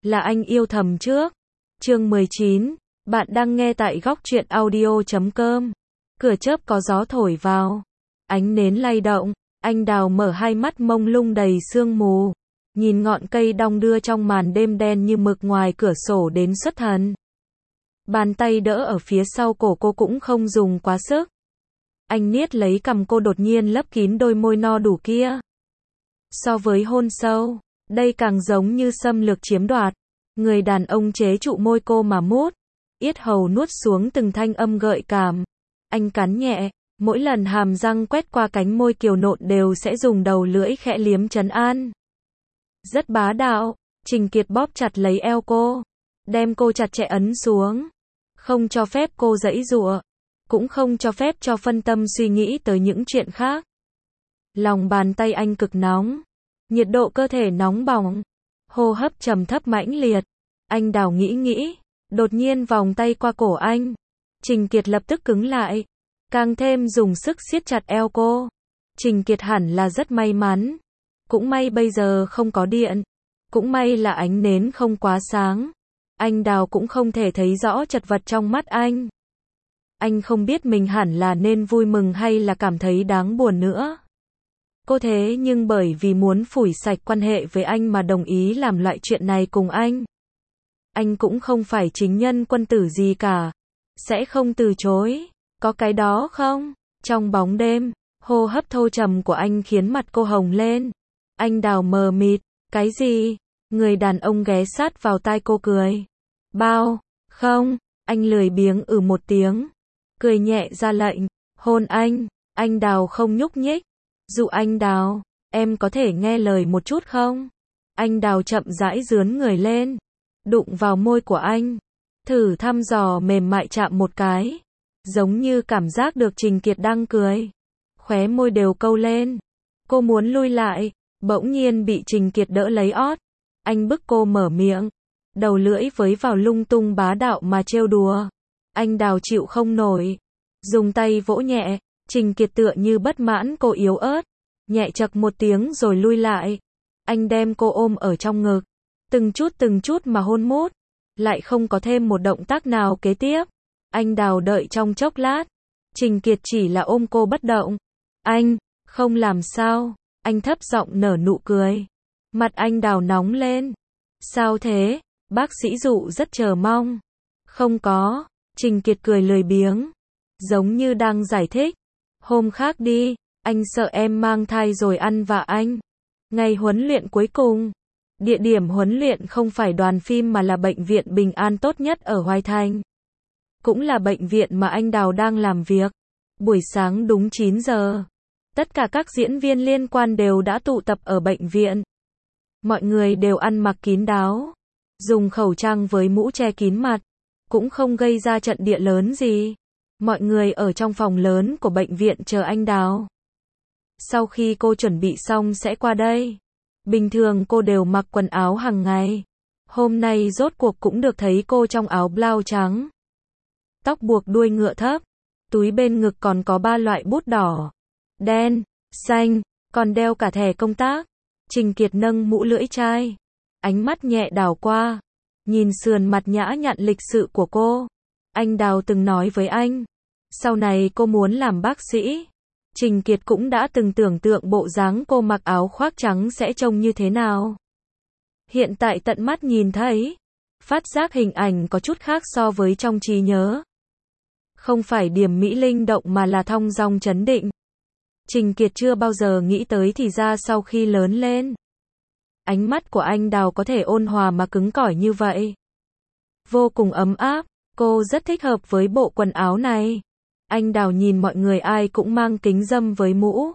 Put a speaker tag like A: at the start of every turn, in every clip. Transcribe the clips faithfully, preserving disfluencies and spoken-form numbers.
A: là anh yêu thầm trước. Chương mười chín, bạn đang nghe tại góc truyện audio chấm com. Cửa chớp có gió thổi vào, ánh nến lay động, anh Đào mở hai mắt mông lung đầy sương mù, nhìn ngọn cây đong đưa trong màn đêm đen như mực ngoài cửa sổ đến xuất thần. Bàn tay đỡ ở phía sau cổ cô cũng không dùng quá sức. Anh niết lấy cằm cô, đột nhiên lấp kín đôi môi no đủ kia. So với hôn sâu, đây càng giống như xâm lược chiếm đoạt. Người đàn ông chế trụ môi cô mà mút, yết hầu nuốt xuống từng thanh âm gợi cảm. Anh cắn nhẹ, mỗi lần hàm răng quét qua cánh môi kiều nộn đều sẽ dùng đầu lưỡi khẽ liếm trấn an. Rất bá đạo, Trình Kiệt bóp chặt lấy eo cô, đem cô chặt chẽ ấn xuống, không cho phép cô giãy giụa, cũng không cho phép cho phân tâm suy nghĩ tới những chuyện khác. Lòng bàn tay anh cực nóng, nhiệt độ cơ thể nóng bỏng, hô hấp trầm thấp mãnh liệt. Anh Đào nghĩ nghĩ, đột nhiên vòng tay qua cổ anh. Trình Kiệt lập tức cứng lại, càng thêm dùng sức siết chặt eo cô. Trình Kiệt hẳn là rất may mắn, cũng may bây giờ không có điện, cũng may là ánh nến không quá sáng. Anh Đào cũng không thể thấy rõ chật vật trong mắt anh. Anh không biết mình hẳn là nên vui mừng hay là cảm thấy đáng buồn nữa. Cô thế nhưng bởi vì muốn phủi sạch quan hệ với anh mà đồng ý làm loại chuyện này cùng anh. Anh cũng không phải chính nhân quân tử gì cả, sẽ không từ chối, có cái đó không? Trong bóng đêm, hô hấp thô trầm của anh khiến mặt cô hồng lên. Anh Đào mờ mịt, cái gì? Người đàn ông ghé sát vào tai cô cười. Bao, không, anh lười biếng ừ một tiếng, cười nhẹ ra lệnh, hôn anh. Anh Đào không nhúc nhích. Dụ anh Đào, em có thể nghe lời một chút không? Anh Đào chậm rãi dướn người lên, đụng vào môi của anh, thử thăm dò mềm mại chạm một cái, giống như cảm giác được Trình Kiệt đang cười. Khóe môi đều câu lên. Cô muốn lui lại, bỗng nhiên bị Trình Kiệt đỡ lấy ót. Anh bức cô mở miệng, đầu lưỡi với vào lung tung bá đạo mà trêu đùa. Anh Đào chịu không nổi, dùng tay vỗ nhẹ. Trình Kiệt tựa như bất mãn cô yếu ớt, nhẹ chậc một tiếng rồi lui lại. Anh đem cô ôm ở trong ngực, từng chút từng chút mà hôn mút, lại không có thêm một động tác nào kế tiếp. Anh Đào đợi trong chốc lát, Trình Kiệt chỉ là ôm cô bất động. Anh, không làm sao, anh thấp giọng nở nụ cười. Mặt anh Đào nóng lên. Sao thế? Bác sĩ Dụ rất chờ mong. Không có, Trình Kiệt cười lười biếng, giống như đang giải thích. Hôm khác đi, anh sợ em mang thai rồi ăn vạ anh. Ngày huấn luyện cuối cùng, địa điểm huấn luyện không phải đoàn phim mà là bệnh viện Bình An tốt nhất ở Hoài Thành. Cũng là bệnh viện mà anh Đào đang làm việc. Buổi sáng đúng chín giờ, tất cả các diễn viên liên quan đều đã tụ tập ở bệnh viện. Mọi người đều ăn mặc kín đáo, dùng khẩu trang với mũ che kín mặt, cũng không gây ra trận địa lớn gì. Mọi người ở trong phòng lớn của bệnh viện chờ anh Đào. Sau khi cô chuẩn bị xong sẽ qua đây. Bình thường cô đều mặc quần áo hàng ngày. Hôm nay rốt cuộc cũng được thấy cô trong áo blau trắng. Tóc buộc đuôi ngựa thấp. Túi bên ngực còn có ba loại bút đỏ, đen, xanh, còn đeo cả thẻ công tác. Trình Kiệt nâng mũ lưỡi chai, ánh mắt nhẹ đảo qua, nhìn sườn mặt nhã nhặn lịch sự của cô. Anh Đào từng nói với anh, sau này cô muốn làm bác sĩ. Trình Kiệt cũng đã từng tưởng tượng bộ dáng cô mặc áo khoác trắng sẽ trông như thế nào. Hiện tại tận mắt nhìn thấy, phát giác hình ảnh có chút khác so với trong trí nhớ. Không phải điềm mỹ linh động mà là thong dong trấn định. Trình Kiệt chưa bao giờ nghĩ tới thì ra sau khi lớn lên, ánh mắt của anh Đào có thể ôn hòa mà cứng cỏi như vậy. Vô cùng ấm áp. Cô rất thích hợp với bộ quần áo này. Anh Đào nhìn mọi người ai cũng mang kính râm với mũ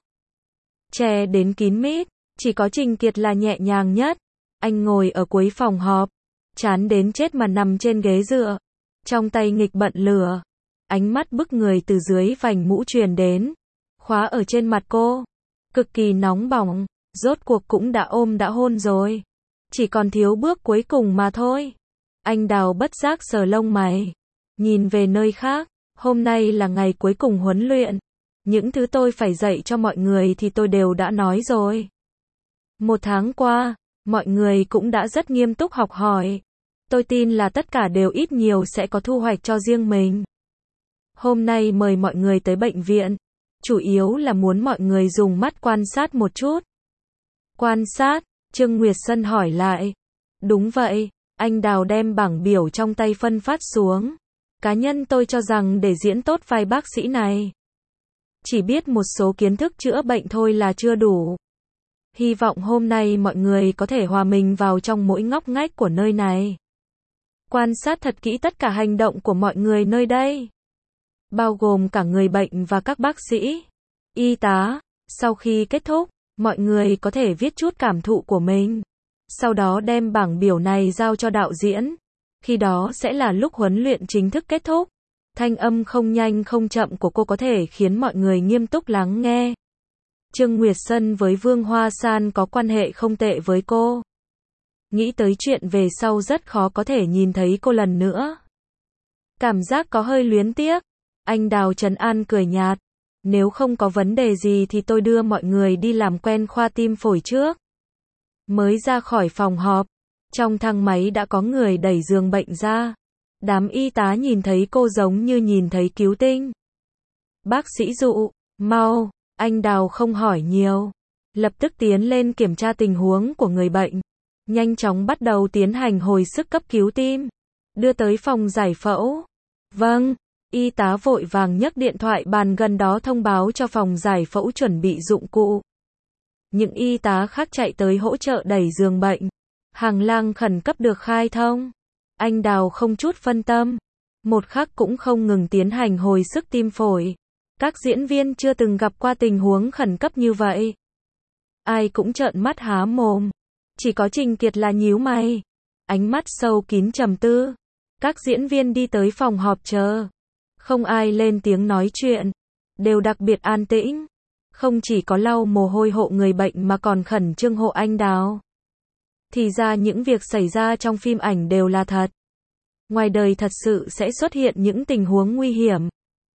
A: che đến kín mít, chỉ có Trình Kiệt là nhẹ nhàng nhất. Anh ngồi ở cuối phòng họp, chán đến chết mà nằm trên ghế dựa, trong tay nghịch bật lửa. Ánh mắt bức người từ dưới vành mũ truyền đến, khóa ở trên mặt cô, cực kỳ nóng bỏng. Rốt cuộc cũng đã ôm đã hôn rồi, chỉ còn thiếu bước cuối cùng mà thôi. Anh Đào bất giác sờ lông mày, nhìn về nơi khác. Hôm nay là ngày cuối cùng huấn luyện. Những thứ tôi phải dạy cho mọi người thì tôi đều đã nói rồi. Một tháng qua, Mọi người cũng đã rất nghiêm túc học hỏi. Tôi tin là tất cả đều ít nhiều sẽ có thu hoạch cho riêng mình. Hôm nay mời mọi người tới bệnh viện, chủ yếu là muốn mọi người dùng mắt quan sát một chút. Quan sát? Trương Nguyệt Sân hỏi lại. Đúng vậy, anh Đào đem bảng biểu trong tay phân phát xuống. Cá nhân tôi cho rằng để diễn tốt vai bác sĩ này, chỉ biết một số kiến thức chữa bệnh thôi là chưa đủ. Hy vọng hôm nay mọi người có thể hòa mình vào trong mỗi ngóc ngách của nơi này. Quan sát thật kỹ tất cả hành động của mọi người nơi đây, bao gồm cả người bệnh và các bác sĩ, y tá. Sau khi kết thúc, mọi người có thể viết chút cảm thụ của mình. Sau đó đem bảng biểu này giao cho đạo diễn. Khi đó sẽ là lúc huấn luyện chính thức kết thúc. Thanh âm không nhanh không chậm của cô có thể khiến mọi người nghiêm túc lắng nghe. Trương Nguyệt Sân với Vương Hoa San có quan hệ không tệ với cô. Nghĩ tới chuyện về sau rất khó có thể nhìn thấy cô lần nữa. Cảm giác có hơi luyến tiếc. Anh Đào trấn an cười nhạt. Nếu không có vấn đề gì thì tôi đưa mọi người đi làm quen khoa tim phổi trước. Mới ra khỏi phòng họp, trong thang máy đã có người đẩy giường bệnh ra. Đám y tá nhìn thấy cô giống như nhìn thấy cứu tinh. Bác sĩ Dụ, mau, anh Đào không hỏi nhiều. Lập tức tiến lên kiểm tra tình huống của người bệnh. Nhanh chóng bắt đầu tiến hành hồi sức cấp cứu tim. Đưa tới phòng giải phẫu. Vâng, y tá vội vàng nhấc điện thoại bàn gần đó thông báo cho phòng giải phẫu chuẩn bị dụng cụ. Những y tá khác chạy tới hỗ trợ đẩy giường bệnh. Hành lang khẩn cấp được khai thông. Anh Đào không chút phân tâm. Một khắc cũng không ngừng tiến hành hồi sức tim phổi. Các diễn viên chưa từng gặp qua tình huống khẩn cấp như vậy. Ai cũng trợn mắt há mồm. Chỉ có Trình Kiệt là nhíu mày. Ánh mắt sâu kín trầm tư. Các diễn viên đi tới phòng họp chờ. Không ai lên tiếng nói chuyện. Đều đặc biệt an tĩnh. Không chỉ có lau mồ hôi hộ người bệnh mà còn khẩn trương hộ anh Đào. Thì ra những việc xảy ra trong phim ảnh đều là thật. Ngoài đời thật sự sẽ xuất hiện những tình huống nguy hiểm.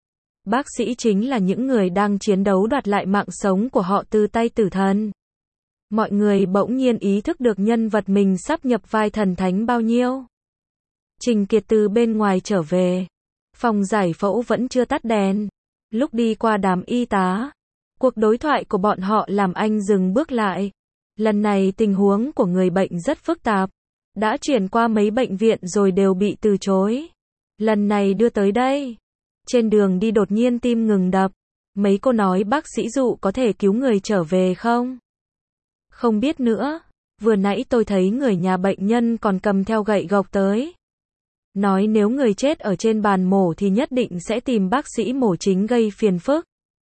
A: Bác sĩ chính là những người đang chiến đấu đoạt lại mạng sống của họ từ tay tử thần. Mọi người bỗng nhiên ý thức được nhân vật mình sắp nhập vai thần thánh bao nhiêu. Trình Kiệt từ bên ngoài trở về. Phòng giải phẫu vẫn chưa tắt đèn. Lúc đi qua đám y tá, cuộc đối thoại của bọn họ làm anh dừng bước lại. Lần này tình huống của người bệnh rất phức tạp. Đã chuyển qua mấy bệnh viện rồi đều bị từ chối. Lần này đưa tới đây. Trên đường đi đột nhiên tim ngừng đập. Mấy cô nói bác sĩ Dụ có thể cứu người trở về không? Không biết nữa. Vừa nãy tôi thấy người nhà bệnh nhân còn cầm theo gậy gộc tới. Nói nếu người chết ở trên bàn mổ thì nhất định sẽ tìm bác sĩ mổ chính gây phiền phức.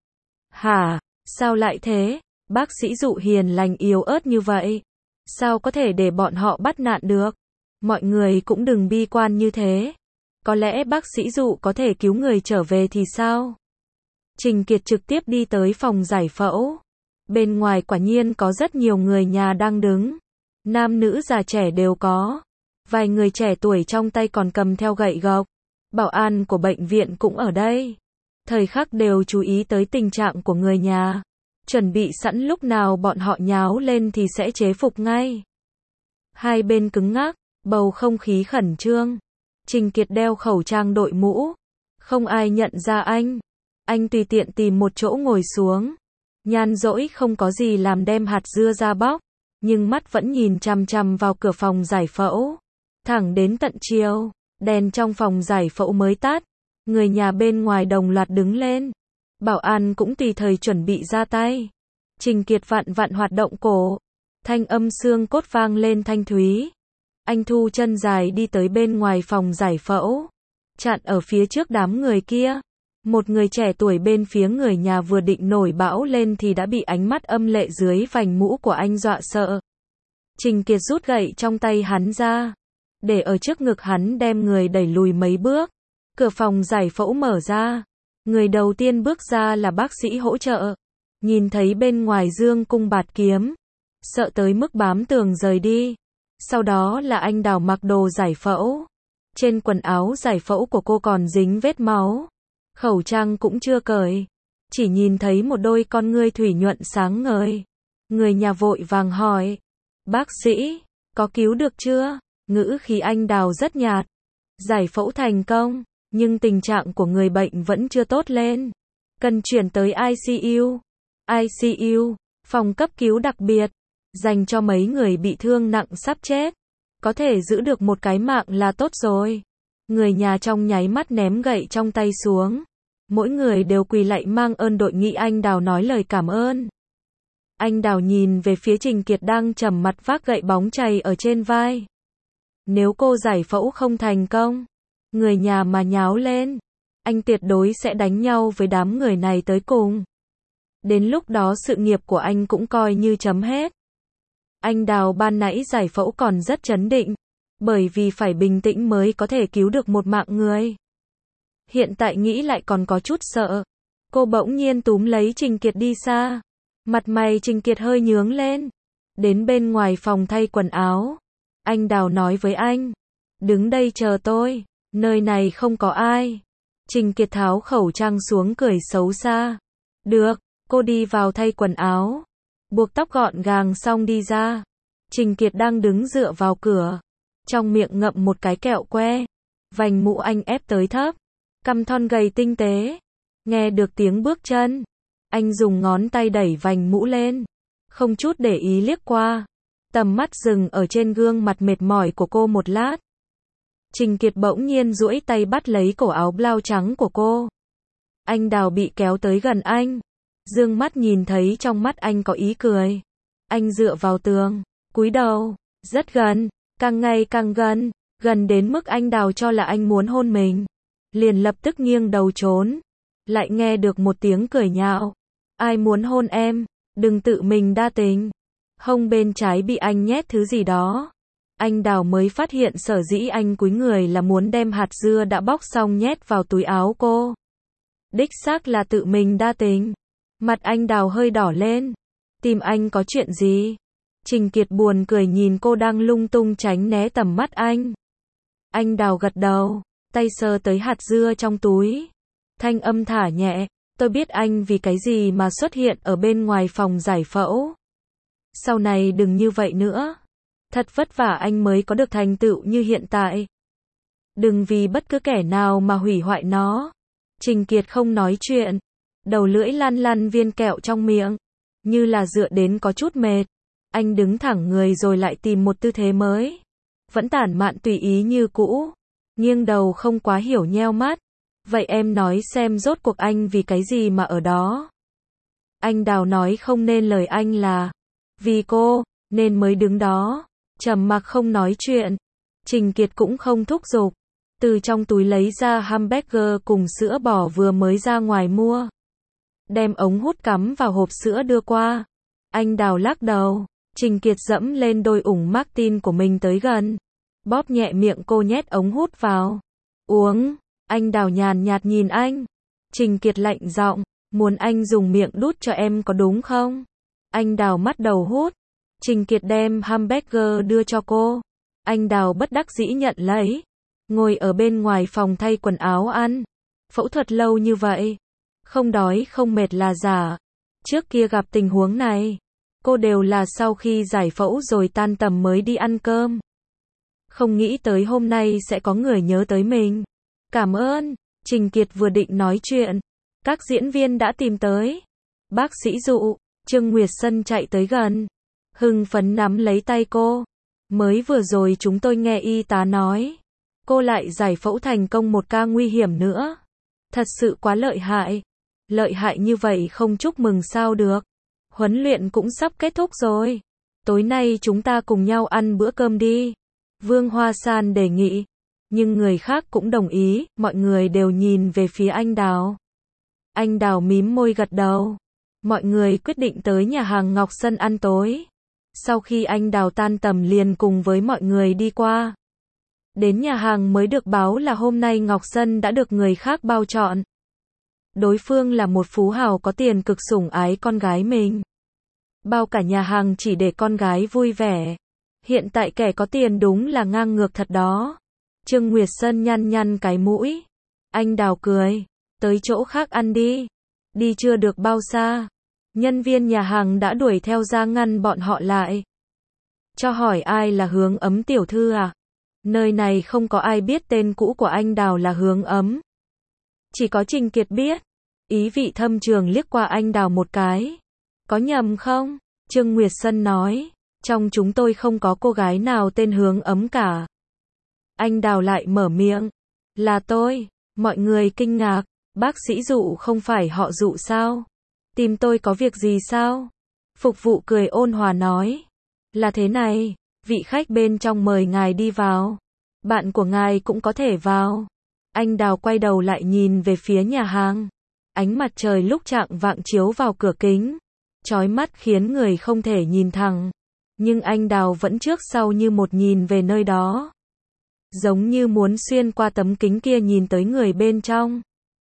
A: Hả? Sao lại thế? Bác sĩ Dụ hiền lành yếu ớt như vậy. Sao có thể để bọn họ bắt nạn được? Mọi người cũng đừng bi quan như thế. Có lẽ bác sĩ Dụ có thể cứu người trở về thì sao? Trình Kiệt trực tiếp đi tới phòng giải phẫu. Bên ngoài quả nhiên có rất nhiều người nhà đang đứng. Nam nữ già trẻ đều có. Vài người trẻ tuổi trong tay còn cầm theo gậy gộc. Bảo an của bệnh viện cũng ở đây. Thời khắc đều chú ý tới tình trạng của người nhà. Chuẩn bị sẵn lúc nào bọn họ nháo lên thì sẽ chế phục ngay. Hai bên cứng ngắc, bầu không khí khẩn trương. Trình Kiệt đeo khẩu trang đội mũ. Không ai nhận ra anh. Anh tùy tiện tìm một chỗ ngồi xuống. Nhàn rỗi không có gì làm đem hạt dưa ra bóc. Nhưng mắt vẫn nhìn chằm chằm vào cửa phòng giải phẫu. Thẳng đến tận chiều, đèn trong phòng giải phẫu mới tắt. Người nhà bên ngoài đồng loạt đứng lên. Bảo an cũng tùy thời chuẩn bị ra tay. Trình Kiệt vặn vặn hoạt động cổ. Thanh âm xương cốt vang lên thanh thúy. Anh thu chân dài đi tới bên ngoài phòng giải phẫu. Chặn ở phía trước đám người kia. Một người trẻ tuổi bên phía người nhà vừa định nổi bão lên thì đã bị ánh mắt âm lệ dưới vành mũ của anh dọa sợ. Trình Kiệt rút gậy trong tay hắn ra. Để ở trước ngực hắn đem người đẩy lùi mấy bước. Cửa phòng giải phẫu mở ra. Người đầu tiên bước ra là bác sĩ hỗ trợ. Nhìn thấy bên ngoài dương cung bạt kiếm. Sợ tới mức bám tường rời đi. Sau đó là anh Đào mặc đồ giải phẫu. Trên quần áo giải phẫu của cô còn dính vết máu. Khẩu trang cũng chưa cởi. Chỉ nhìn thấy một đôi con ngươi thủy nhuận sáng ngời. Người nhà vội vàng hỏi. Bác sĩ, có cứu được chưa? Ngữ khí anh Đào rất nhạt. Giải phẫu thành công, nhưng tình trạng của người bệnh vẫn chưa tốt lên. Cần chuyển tới i xê u. i xê u, phòng cấp cứu đặc biệt, dành cho mấy người bị thương nặng sắp chết. Có thể giữ được một cái mạng là tốt rồi. Người nhà trong nháy mắt ném gậy trong tay xuống. Mỗi người đều quỳ lạy mang ơn đội nghị anh Đào nói lời cảm ơn. Anh Đào nhìn về phía Trình Kiệt đang trầm mặt vác gậy bóng chày ở trên vai. Nếu cô giải phẫu không thành công, người nhà mà nháo lên, anh tuyệt đối sẽ đánh nhau với đám người này tới cùng. Đến lúc đó sự nghiệp của anh cũng coi như chấm hết. Anh Đào ban nãy giải phẫu còn rất trấn định, bởi vì phải bình tĩnh mới có thể cứu được một mạng người. Hiện tại nghĩ lại còn có chút sợ. Cô bỗng nhiên túm lấy Trình Kiệt đi xa. Mặt mày Trình Kiệt hơi nhướng lên. Đến bên ngoài phòng thay quần áo. Anh Đào nói với anh. Đứng đây chờ tôi. Nơi này không có ai. Trình Kiệt tháo khẩu trang xuống cười xấu xa. Được, cô đi vào thay quần áo. Buộc tóc gọn gàng xong đi ra. Trình Kiệt đang đứng dựa vào cửa. Trong miệng ngậm một cái kẹo que. Vành mũ anh ép tới thấp. Cằm thon gầy tinh tế. Nghe được tiếng bước chân. Anh dùng ngón tay đẩy vành mũ lên. Không chút để ý liếc qua. Tầm mắt dừng ở trên gương mặt mệt mỏi của cô một lát. Trình Kiệt bỗng nhiên duỗi tay bắt lấy cổ áo blau trắng của cô. Anh Đào bị kéo tới gần anh. Dương mắt nhìn thấy trong mắt anh có ý cười. Anh dựa vào tường, cúi đầu, rất gần, càng ngày càng gần, gần đến mức anh Đào cho là anh muốn hôn mình. Liền lập tức nghiêng đầu trốn. Lại nghe được một tiếng cười nhạo. Ai muốn hôn em, đừng tự mình đa tình. Hông bên trái bị anh nhét thứ gì đó. Anh Đào mới phát hiện sở dĩ anh cúi người là muốn đem hạt dưa đã bóc xong nhét vào túi áo cô. Đích xác là tự mình đa tình. Mặt anh Đào hơi đỏ lên. Tìm anh có chuyện gì? Trình Kiệt buồn cười nhìn cô đang lung tung tránh né tầm mắt anh. Anh Đào gật đầu, tay sờ tới hạt dưa trong túi. Thanh âm thả nhẹ, tôi biết anh vì cái gì mà xuất hiện ở bên ngoài phòng giải phẫu. Sau này đừng như vậy nữa. Thật vất vả anh mới có được thành tựu như hiện tại. Đừng vì bất cứ kẻ nào mà hủy hoại nó. Trình Kiệt không nói chuyện. Đầu lưỡi lăn lăn viên kẹo trong miệng. Như là dựa đến có chút mệt. Anh đứng thẳng người rồi lại tìm một tư thế mới. Vẫn tản mạn tùy ý như cũ. Nghiêng đầu không quá hiểu nheo mắt. Vậy em nói xem rốt cuộc anh vì cái gì mà ở đó. Anh Đào nói không nên lời anh là. Vì cô, nên mới đứng đó. Trầm mặc không nói chuyện. Trình Kiệt cũng không thúc giục. Từ trong túi lấy ra hamburger cùng sữa bò vừa mới ra ngoài mua. Đem ống hút cắm vào hộp sữa đưa qua. Anh Đào lắc đầu. Trình Kiệt dẫm lên đôi ủng Martin của mình tới gần. Bóp nhẹ miệng cô nhét ống hút vào. Uống. Anh Đào nhàn nhạt nhìn anh. Trình Kiệt lạnh giọng. Muốn anh dùng miệng đút cho em có đúng không? Anh Đào mắt đầu hút. Trình Kiệt đem hamburger đưa cho cô. Anh Đào bất đắc dĩ nhận lấy. Ngồi ở bên ngoài phòng thay quần áo ăn. Phẫu thuật lâu như vậy. Không đói không mệt là giả. Trước kia gặp tình huống này. Cô đều là sau khi giải phẫu rồi tan tầm mới đi ăn cơm. Không nghĩ tới hôm nay sẽ có người nhớ tới mình. Cảm ơn. Trình Kiệt vừa định nói chuyện. Các diễn viên đã tìm tới. Bác sĩ Dụ, Trương Nguyệt Sân chạy tới gần. Hưng phấn nắm lấy tay cô. Mới vừa rồi chúng tôi nghe y tá nói. Cô lại giải phẫu thành công một ca nguy hiểm nữa. Thật sự quá lợi hại. Lợi hại như vậy không chúc mừng sao được. Huấn luyện cũng sắp kết thúc rồi. Tối nay chúng ta cùng nhau ăn bữa cơm đi. Vương Hoa San đề nghị. Nhưng người khác cũng đồng ý, mọi người đều nhìn về phía anh Đào. Anh Đào mím môi gật đầu. Mọi người quyết định tới nhà hàng Ngọc Sân ăn tối. Sau khi anh Đào tan tầm liền cùng với mọi người đi qua. Đến nhà hàng mới được báo là hôm nay Ngọc Sân đã được người khác bao trọn. Đối phương là một phú hào có tiền cực sủng ái con gái mình. Bao cả nhà hàng chỉ để con gái vui vẻ. Hiện tại kẻ có tiền đúng là ngang ngược thật đó. Trương Nguyệt Sân nhăn nhăn cái mũi. Anh Đào cười. Tới chỗ khác ăn đi. Đi chưa được bao xa. Nhân viên nhà hàng đã đuổi theo ra ngăn bọn họ lại. Cho hỏi ai là Hướng Ấm tiểu thư à? Nơi này không có ai biết tên cũ của anh Đào là Hướng Ấm. Chỉ có Trình Kiệt biết. Ý vị thâm trường liếc qua anh Đào một cái. Có nhầm không? Trương Nguyệt Sân nói. Trong chúng tôi không có cô gái nào tên Hướng Ấm cả. Anh Đào lại mở miệng. Là tôi. Mọi người kinh ngạc. Bác sĩ Dụ không phải họ Dụ sao? Tìm tôi có việc gì sao? Phục vụ cười ôn hòa nói. Là thế này, vị khách bên trong mời ngài đi vào. Bạn của ngài cũng có thể vào. Anh Đào quay đầu lại nhìn về phía nhà hàng. Ánh mặt trời lúc chạng vạng chiếu vào cửa kính. Chói mắt khiến người không thể nhìn thẳng. Nhưng anh Đào vẫn trước sau như một nhìn về nơi đó. Giống như muốn xuyên qua tấm kính kia nhìn tới người bên trong.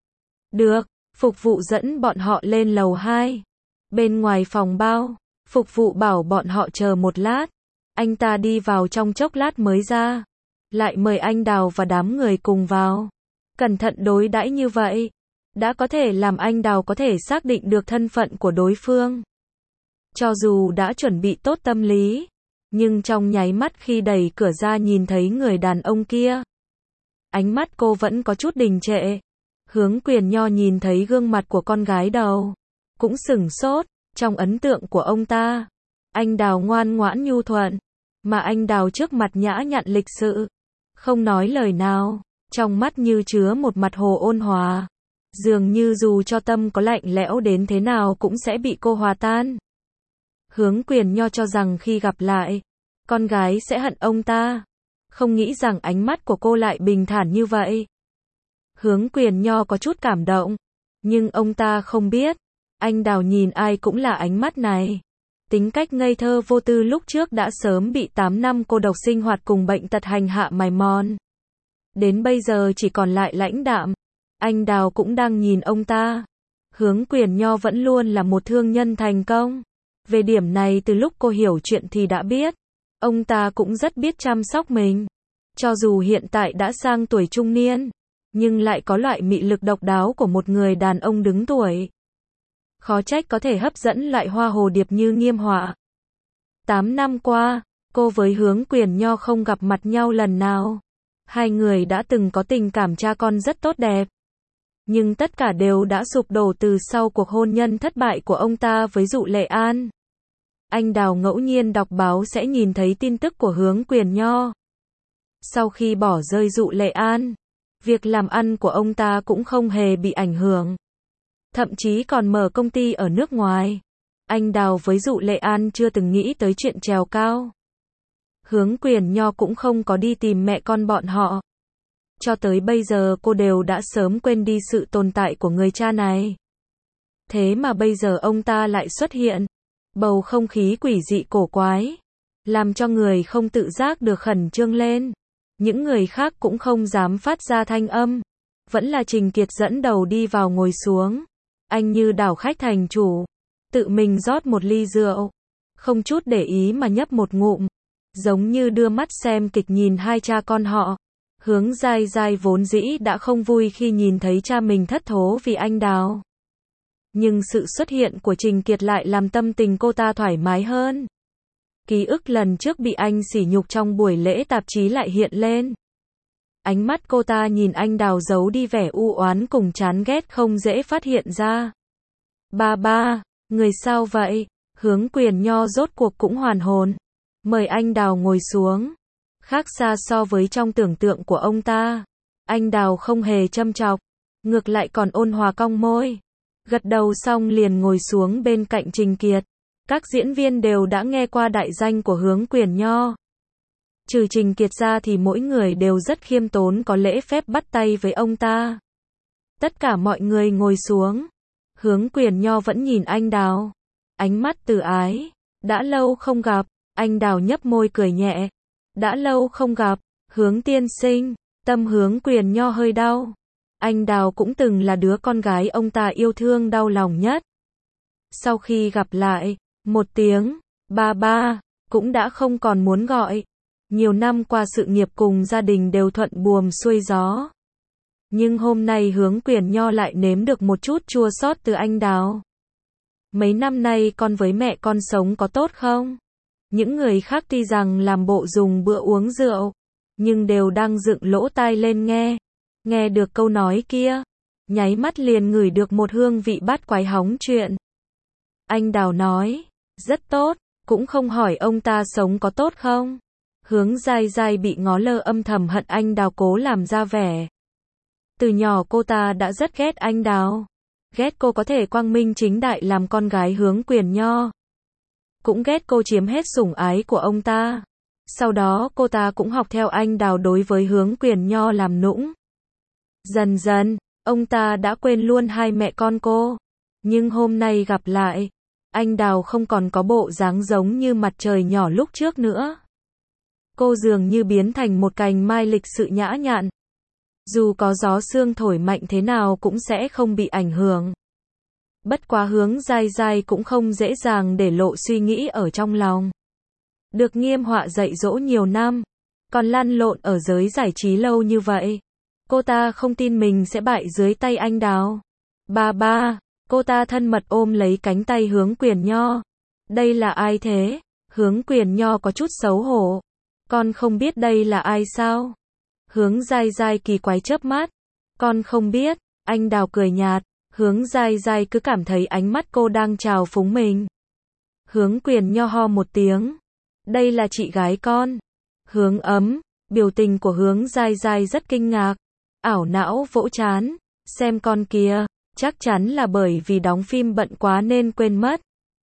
A: Được, phục vụ dẫn bọn họ lên lầu hai. Bên ngoài phòng bao, phục vụ bảo bọn họ chờ một lát. Anh ta đi vào trong chốc lát mới ra. Lại mời anh Đào và đám người cùng vào. Cẩn thận đối đãi như vậy. Đã có thể làm anh Đào có thể xác định được thân phận của đối phương. Cho dù đã chuẩn bị tốt tâm lý. Nhưng trong nháy mắt khi đẩy cửa ra nhìn thấy người đàn ông kia. Ánh mắt cô vẫn có chút đình trệ. Hướng Quyền Nho nhìn thấy gương mặt của con gái đầu. Cũng sửng sốt. Trong ấn tượng của ông ta. Anh Đào ngoan ngoãn nhu thuận. Mà anh Đào trước mặt nhã nhặn lịch sự. Không nói lời nào. Trong mắt như chứa một mặt hồ ôn hòa. Dường như dù cho tâm có lạnh lẽo đến thế nào cũng sẽ bị cô hòa tan. Hướng Quyền Nho cho rằng khi gặp lại, con gái sẽ hận ông ta. Không nghĩ rằng ánh mắt của cô lại bình thản như vậy. Hướng Quyền Nho có chút cảm động. Nhưng ông ta không biết. Anh Đào nhìn ai cũng là ánh mắt này. Tính cách ngây thơ vô tư lúc trước đã sớm bị tám năm cô độc sinh hoạt cùng bệnh tật hành hạ mài mòn. Đến bây giờ chỉ còn lại lãnh đạm. Anh Đào cũng đang nhìn ông ta. Hướng Quyền Nho vẫn luôn là một thương nhân thành công. Về điểm này từ lúc cô hiểu chuyện thì đã biết. Ông ta cũng rất biết chăm sóc mình. Cho dù hiện tại đã sang tuổi trung niên. Nhưng lại có loại mị lực độc đáo của một người đàn ông đứng tuổi. Khó trách có thể hấp dẫn lại hoa hồ điệp như Nghiêm Họa. Tám năm qua, cô với Hướng Quyền Nho không gặp mặt nhau lần nào. Hai người đã từng có tình cảm cha con rất tốt đẹp. Nhưng tất cả đều đã sụp đổ từ sau cuộc hôn nhân thất bại của ông ta với Dụ Lệ An. Anh Đào ngẫu nhiên đọc báo sẽ nhìn thấy tin tức của Hướng Quyền Nho. Sau khi bỏ rơi Dụ Lệ An, việc làm ăn của ông ta cũng không hề bị ảnh hưởng. Thậm chí còn mở công ty ở nước ngoài. Anh Đào với Dụ Lệ An chưa từng nghĩ tới chuyện trèo cao. Hướng Quyền Nho cũng không có đi tìm mẹ con bọn họ. Cho tới bây giờ cô đều đã sớm quên đi sự tồn tại của người cha này. Thế mà bây giờ ông ta lại xuất hiện. Bầu không khí quỷ dị cổ quái. Làm cho người không tự giác được khẩn trương lên. Những người khác cũng không dám phát ra thanh âm. Vẫn là Trình Kiệt dẫn đầu đi vào ngồi xuống. Anh như đảo khách thành chủ. Tự mình rót một ly rượu. Không chút để ý mà nhấp một ngụm. Giống như đưa mắt xem kịch nhìn hai cha con họ. Hướng Giai Giai vốn dĩ đã không vui khi nhìn thấy cha mình thất thố vì anh Đào. Nhưng sự xuất hiện của Trình Kiệt lại làm tâm tình cô ta thoải mái hơn. Ký ức lần trước bị anh sỉ nhục trong buổi lễ tạp chí lại hiện lên. Ánh mắt cô ta nhìn anh Đào giấu đi vẻ u oán cùng chán ghét không dễ phát hiện ra. Ba ba, người sao vậy? Hướng Quyền Nho rốt cuộc cũng hoàn hồn. Mời anh Đào ngồi xuống. Khác xa so với trong tưởng tượng của ông ta. Anh Đào không hề châm chọc. Ngược lại còn ôn hòa cong môi. Gật đầu xong liền ngồi xuống bên cạnh Trình Kiệt. Các diễn viên đều đã nghe qua đại danh của Hướng Quyền Nho. Trừ Trình Kiệt ra thì mỗi người đều rất khiêm tốn có lễ phép bắt tay với ông ta. Tất cả mọi người ngồi xuống. Hướng Quyền Nho vẫn nhìn anh Đào. Ánh mắt từ ái. Đã lâu không gặp. Anh Đào nhấp môi cười nhẹ. Đã lâu không gặp. Hướng tiên sinh. Tâm Hướng Quyền Nho hơi đau. Anh Đào cũng từng là đứa con gái ông ta yêu thương đau lòng nhất. Sau khi gặp lại, một tiếng, ba ba, cũng đã không còn muốn gọi. Nhiều năm qua sự nghiệp cùng gia đình đều thuận buồm xuôi gió. Nhưng hôm nay Hướng Quyền Nho lại nếm được một chút chua xót từ anh Đào. Mấy năm nay con với mẹ con sống có tốt không? Những người khác tuy rằng làm bộ dùng bữa uống rượu, nhưng đều đang dựng lỗ tai lên nghe. Nghe được câu nói kia, nháy mắt liền ngửi được một hương vị bát quái hóng chuyện. Anh Đào nói, rất tốt, cũng không hỏi ông ta sống có tốt không. Hướng Giai Giai bị ngó lơ âm thầm hận anh Đào cố làm ra vẻ. Từ nhỏ cô ta đã rất ghét anh Đào. Ghét cô có thể quang minh chính đại làm con gái Hướng Quyền Nho. Cũng ghét cô chiếm hết sủng ái của ông ta. Sau đó cô ta cũng học theo anh Đào đối với Hướng Quyền Nho làm nũng. Dần dần, ông ta đã quên luôn hai mẹ con cô. Nhưng hôm nay gặp lại, anh Đào không còn có bộ dáng giống như mặt trời nhỏ lúc trước nữa. Cô dường như biến thành một cành mai lịch sự nhã nhặn. Dù có gió sương thổi mạnh thế nào cũng sẽ không bị ảnh hưởng. Bất quá Hướng Giai Giai cũng không dễ dàng để lộ suy nghĩ ở trong lòng. Được Nghiêm Họa dạy dỗ nhiều năm, còn lăn lộn ở giới giải trí lâu như vậy. Cô ta không tin mình sẽ bại dưới tay anh Đào. Ba ba, cô ta thân mật ôm lấy cánh tay Hướng Quyền Nho. Đây là ai thế? Hướng Quyền Nho có chút xấu hổ. Con không biết đây là ai sao? Hướng Giai Giai kỳ quái chớp mắt. Con không biết, anh Đào cười nhạt. Hướng Giai Giai cứ cảm thấy ánh mắt cô đang chào phúng mình. Hướng Quyền Nho ho một tiếng. Đây là chị gái con. Hướng Ấm, biểu tình của Hướng Giai Giai rất kinh ngạc. Ảo não vỗ trán. Xem con kia, chắc chắn là bởi vì đóng phim bận quá nên quên mất.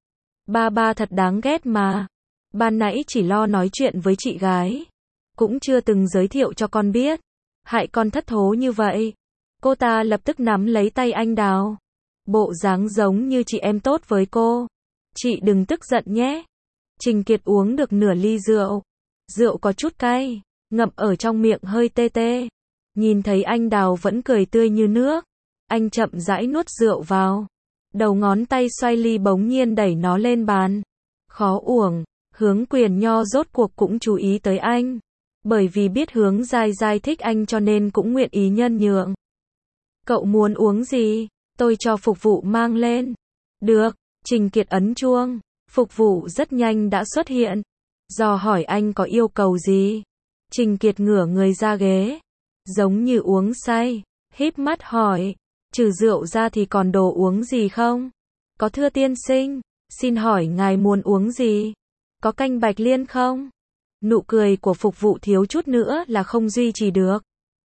A: Ba ba thật đáng ghét mà. Ban nãy chỉ lo nói chuyện với chị gái. Cũng chưa từng giới thiệu cho con biết. Hại con thất thố như vậy. Cô ta lập tức nắm lấy tay anh Đào. Bộ dáng giống như chị em tốt với cô. Chị đừng tức giận nhé. Trình Kiệt uống được nửa ly rượu. Rượu có chút cay, ngậm ở trong miệng hơi tê tê. Nhìn thấy anh Đào vẫn cười tươi như nước. Anh chậm rãi nuốt rượu vào. Đầu ngón tay xoay ly bỗng nhiên đẩy nó lên bàn. Khó uổng, Hướng Quyền Nho rốt cuộc cũng chú ý tới anh. Bởi vì biết Hướng Giai Giai thích anh cho nên cũng nguyện ý nhân nhượng. Cậu muốn uống gì? Tôi cho phục vụ mang lên. Được, Trình Kiệt ấn chuông. Phục vụ rất nhanh đã xuất hiện. Dò hỏi anh có yêu cầu gì? Trình Kiệt ngửa người ra ghế. Giống như uống say. Híp mắt hỏi. Trừ rượu ra thì còn đồ uống gì không? Có thưa tiên sinh. Xin hỏi ngài muốn uống gì? Có canh bạch liên không? Nụ cười của phục vụ thiếu chút nữa là không duy trì được.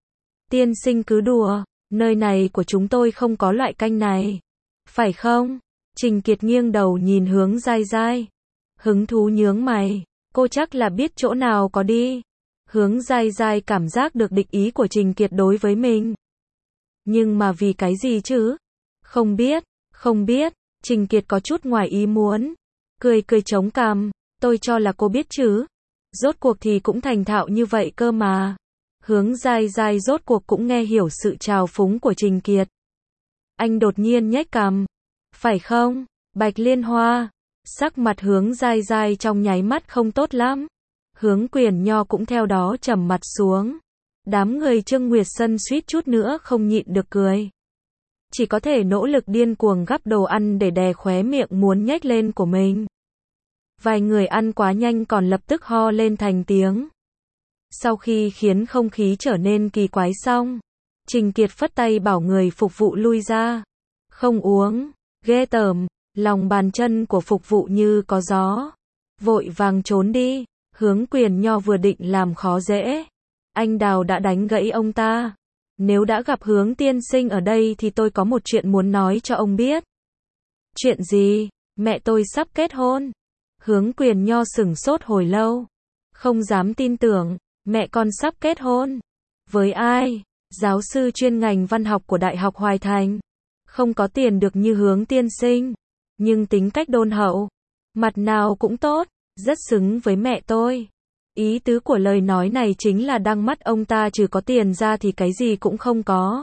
A: Tiên sinh cứ đùa. Nơi này của chúng tôi không có loại canh này. Phải không? Trình Kiệt nghiêng đầu nhìn Hướng Giai Giai. Hứng thú nhướng mày. Cô chắc là biết chỗ nào có đi. Hướng Giai Giai cảm giác được địch ý của Trình Kiệt đối với mình. Nhưng mà vì cái gì chứ? Không biết, không biết. Trình Kiệt có chút ngoài ý muốn. Cười cười chống cằm. Tôi cho là cô biết chứ. Rốt cuộc thì cũng thành thạo như vậy cơ mà. Hướng Giai Giai rốt cuộc cũng nghe hiểu sự trào phúng của Trình Kiệt. Anh đột nhiên nhếch cằm. Phải không? Bạch liên hoa. Sắc mặt Hướng Giai Giai trong nháy mắt không tốt lắm. Hướng Quyền Nho cũng theo đó trầm mặt xuống. Đám người Trương Nguyệt Sân suýt chút nữa không nhịn được cười. Chỉ có thể nỗ lực điên cuồng gắp đồ ăn để đè khóe miệng muốn nhếch lên của mình. Vài người ăn quá nhanh còn lập tức ho lên thành tiếng. Sau khi khiến không khí trở nên kỳ quái xong, Trình Kiệt phất tay bảo người phục vụ lui ra. Không uống, ghê tởm, lòng bàn chân của phục vụ như có gió. Vội vàng trốn đi, Hướng Quyền Nho vừa định làm khó dễ. Anh Đào đã đánh gãy ông ta. Nếu đã gặp Hướng tiên sinh ở đây thì tôi có một chuyện muốn nói cho ông biết. Chuyện gì? Mẹ tôi sắp kết hôn. Hướng Quyền Nho sửng sốt hồi lâu. Không dám tin tưởng, mẹ con sắp kết hôn. Với ai? Giáo sư chuyên ngành văn học của Đại học Hoài Thành. Không có tiền được như Hướng tiên sinh, nhưng tính cách đôn hậu, mặt nào cũng tốt, rất xứng với mẹ tôi. Ý tứ của lời nói này chính là đăng mắt ông ta trừ có tiền ra thì cái gì cũng không có.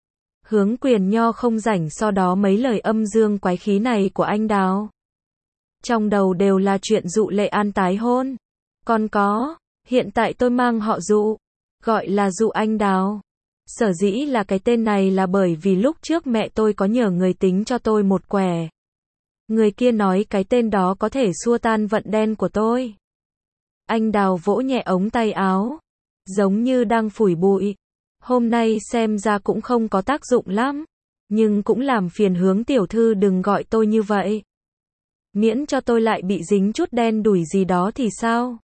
A: Hướng Quyền Nho không rảnh so đó mấy lời âm dương quái khí này của anh Đào. Trong đầu đều là chuyện Dụ Lệ An tái hôn. Còn có, hiện tại tôi mang họ Dụ, gọi là Dụ Anh Đào. Sở dĩ là cái tên này là bởi vì lúc trước mẹ tôi có nhờ người tính cho tôi một quẻ. Người kia nói cái tên đó có thể xua tan vận đen của tôi. Anh Đào vỗ nhẹ ống tay áo, giống như đang phủi bụi. Hôm nay xem ra cũng không có tác dụng lắm, nhưng cũng làm phiền Hướng tiểu thư đừng gọi tôi như vậy. Miễn cho tôi lại bị dính chút đen đủi gì đó thì sao?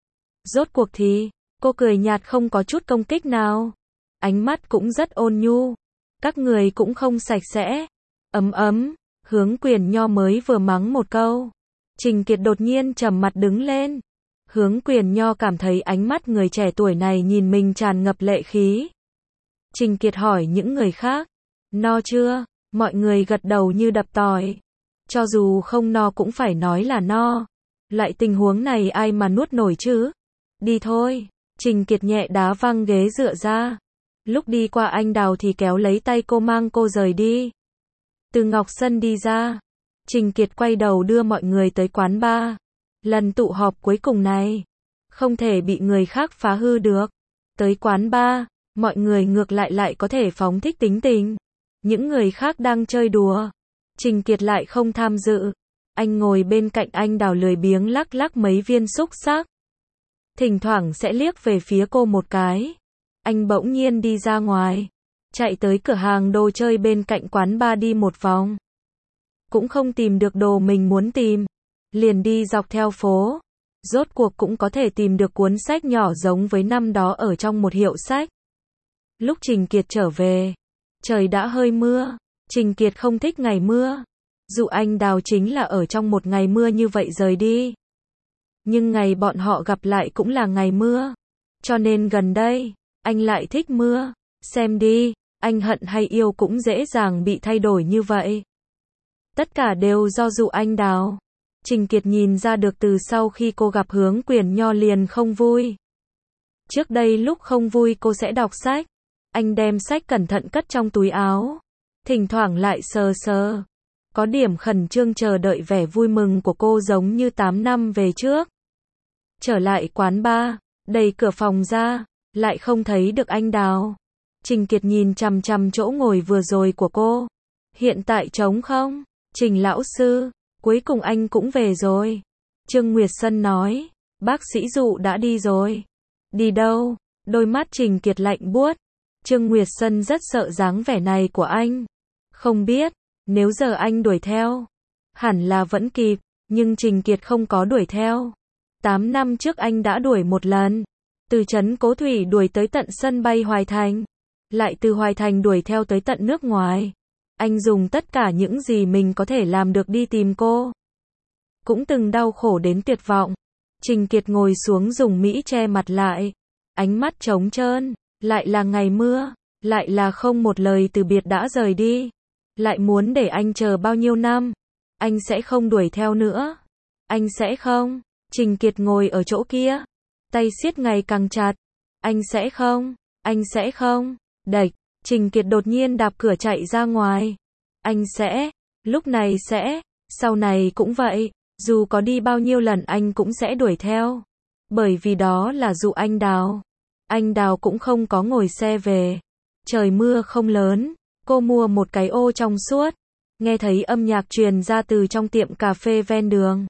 A: Rốt cuộc thì, cô cười nhạt không có chút công kích nào. Ánh mắt cũng rất ôn nhu. Các người cũng không sạch sẽ. Ấm ấm, Hướng Quyền Nho mới vừa mắng một câu. Trình Kiệt đột nhiên trầm mặt đứng lên. Hướng Quyền Nho cảm thấy ánh mắt người trẻ tuổi này nhìn mình tràn ngập lệ khí. Trình Kiệt hỏi những người khác. No chưa? Mọi người gật đầu như đập tỏi. Cho dù không no cũng phải nói là no. Loại tình huống này ai mà nuốt nổi chứ? Đi thôi. Trình Kiệt nhẹ đá văng ghế dựa ra. Lúc đi qua anh Đào thì kéo lấy tay cô mang cô rời đi. Từ Ngọc Sân đi ra. Trình Kiệt quay đầu đưa mọi người tới quán bar. Lần tụ họp cuối cùng này, không thể bị người khác phá hư được. Tới quán bar, mọi người ngược lại lại có thể phóng thích tính tình. Những người khác đang chơi đùa. Trình Kiệt lại không tham dự. Anh ngồi bên cạnh anh Đào lười biếng lắc lắc mấy viên xúc xắc. Thỉnh thoảng sẽ liếc về phía cô một cái. Anh bỗng nhiên đi ra ngoài. Chạy tới cửa hàng đồ chơi bên cạnh quán bar đi một vòng. Cũng không tìm được đồ mình muốn tìm. Liền đi dọc theo phố. Rốt cuộc cũng có thể tìm được cuốn sách nhỏ giống với năm đó ở trong một hiệu sách. Lúc Trình Kiệt trở về, trời đã hơi mưa. Trình Kiệt không thích ngày mưa. Dù anh Đào chính là ở trong một ngày mưa như vậy rời đi. Nhưng ngày bọn họ gặp lại cũng là ngày mưa. Cho nên gần đây, anh lại thích mưa. Xem đi, anh hận hay yêu cũng dễ dàng bị thay đổi như vậy. Tất cả đều do dụ anh Đào. Trình Kiệt nhìn ra được từ sau khi cô gặp Hướng Quyền Nho liền không vui. Trước đây lúc không vui cô sẽ đọc sách. Anh đem sách cẩn thận cất trong túi áo. Thỉnh thoảng lại sờ sờ. Có điểm khẩn trương chờ đợi vẻ vui mừng của cô giống như tám năm về trước. Trở lại quán bar, đẩy cửa phòng ra, lại không thấy được anh Đào. Trình Kiệt nhìn chằm chằm chỗ ngồi vừa rồi của cô. Hiện tại trống không? Trình lão sư, cuối cùng anh cũng về rồi. Trương Nguyệt Sân nói, bác sĩ Dụ đã đi rồi. Đi đâu? Đôi mắt Trình Kiệt lạnh buốt. Trương Nguyệt Sân rất sợ dáng vẻ này của anh. Không biết, nếu giờ anh đuổi theo, hẳn là vẫn kịp, nhưng Trình Kiệt không có đuổi theo. Tám năm trước anh đã đuổi một lần. Từ trấn Cố Thủy đuổi tới tận sân bay Hoài Thành. Lại từ Hoài Thành đuổi theo tới tận nước ngoài. Anh dùng tất cả những gì mình có thể làm được đi tìm cô. Cũng từng đau khổ đến tuyệt vọng. Trình Kiệt ngồi xuống dùng mỹ che mặt lại. Ánh mắt trống trơn. Lại là ngày mưa. Lại là không một lời từ biệt đã rời đi. Lại muốn để anh chờ bao nhiêu năm. Anh sẽ không đuổi theo nữa. Anh sẽ không. Trình Kiệt ngồi ở chỗ kia. Tay siết ngày càng chặt. Anh sẽ không. Anh sẽ không. Đạch. Trình Kiệt đột nhiên đạp cửa chạy ra ngoài. Anh sẽ. Lúc này sẽ. Sau này cũng vậy. Dù có đi bao nhiêu lần anh cũng sẽ đuổi theo. Bởi vì đó là dụ anh Đào. Anh Đào cũng không có ngồi xe về. Trời mưa không lớn. Cô mua một cái ô trong suốt. Nghe thấy âm nhạc truyền ra từ trong tiệm cà phê ven đường.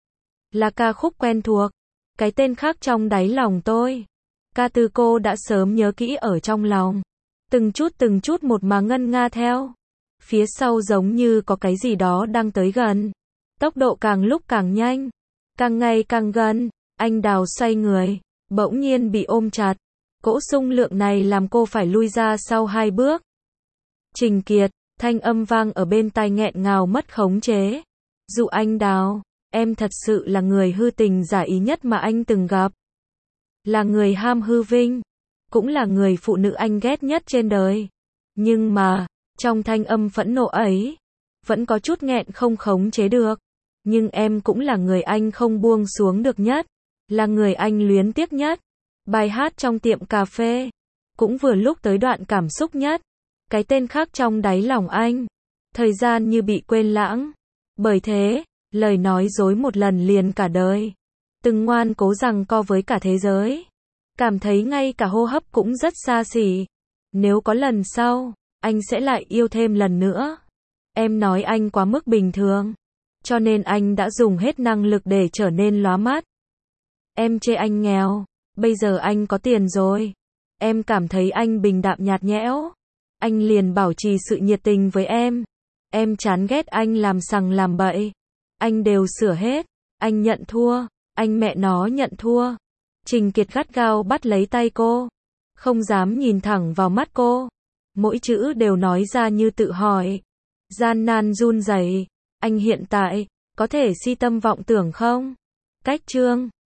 A: Là ca khúc quen thuộc. Cái tên khác trong đáy lòng tôi. Ca từ cô đã sớm nhớ kỹ ở trong lòng. Từng chút từng chút một mà ngân nga theo. Phía sau giống như có cái gì đó đang tới gần. Tốc độ càng lúc càng nhanh. Càng ngày càng gần. Anh Đào xoay người. Bỗng nhiên bị ôm chặt. Cỗ xung lượng này làm cô phải lui ra sau hai bước. Trình Kiệt, thanh âm vang ở bên tai nghẹn ngào mất khống chế. Dụ anh Đào, em thật sự là người hư tình giả ý nhất mà anh từng gặp. Là người ham hư vinh. Cũng là người phụ nữ anh ghét nhất trên đời. Nhưng mà, trong thanh âm phẫn nộ ấy, vẫn có chút nghẹn không khống chế được. Nhưng em cũng là người anh không buông xuống được nhất. Là người anh luyến tiếc nhất. Bài hát trong tiệm cà phê. Cũng vừa lúc tới đoạn cảm xúc nhất. Cái tên khác trong đáy lòng anh. Thời gian như bị quên lãng. Bởi thế, lời nói dối một lần liền cả đời. Từng ngoan cố giằng co với cả thế giới. Cảm thấy ngay cả hô hấp cũng rất xa xỉ. Nếu có lần sau, anh sẽ lại yêu thêm lần nữa. Em nói anh quá mức bình thường. Cho nên anh đã dùng hết năng lực để trở nên lóa mắt. Em chê anh nghèo. Bây giờ anh có tiền rồi. Em cảm thấy anh bình đạm nhạt nhẽo. Anh liền bảo trì sự nhiệt tình với em. Em chán ghét anh làm sằng làm bậy. Anh đều sửa hết. Anh nhận thua. Anh mẹ nó nhận thua. Trình Kiệt gắt gao bắt lấy tay cô. Không dám nhìn thẳng vào mắt cô. Mỗi chữ đều nói ra như tự hỏi. Gian nan run rẩy. Anh hiện tại, có thể si tâm vọng tưởng không? Cách chương